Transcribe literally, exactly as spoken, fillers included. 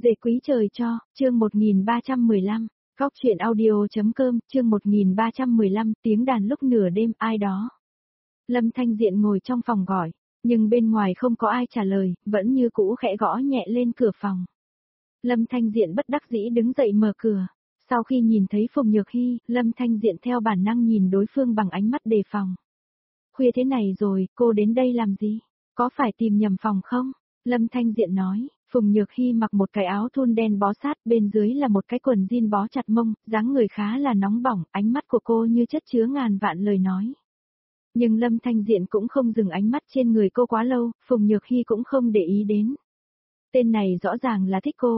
Dễ quý trời cho, chương một nghìn ba trăm mười lăm, Cóc truyện audio.com, chương một nghìn ba trăm mười lăm, tiếng đàn lúc nửa đêm, ai đó. Lâm Thanh Diện ngồi trong phòng gọi, nhưng bên ngoài không có ai trả lời, vẫn như cũ khẽ gõ nhẹ lên cửa phòng. Lâm Thanh Diện bất đắc dĩ đứng dậy mở cửa. Sau khi nhìn thấy Phùng Nhược Hy, Lâm Thanh Diện theo bản năng nhìn đối phương bằng ánh mắt đề phòng. Khuya thế này rồi, cô đến đây làm gì? Có phải tìm nhầm phòng không? Lâm Thanh Diện nói. Phùng Nhược Hy mặc một cái áo thun đen bó sát, bên dưới là một cái quần jean bó chặt mông, dáng người khá là nóng bỏng, ánh mắt của cô như chất chứa ngàn vạn lời nói. Nhưng Lâm Thanh Diện cũng không dừng ánh mắt trên người cô quá lâu, Phùng Nhược Hy cũng không để ý đến. Tên này rõ ràng là thích cô,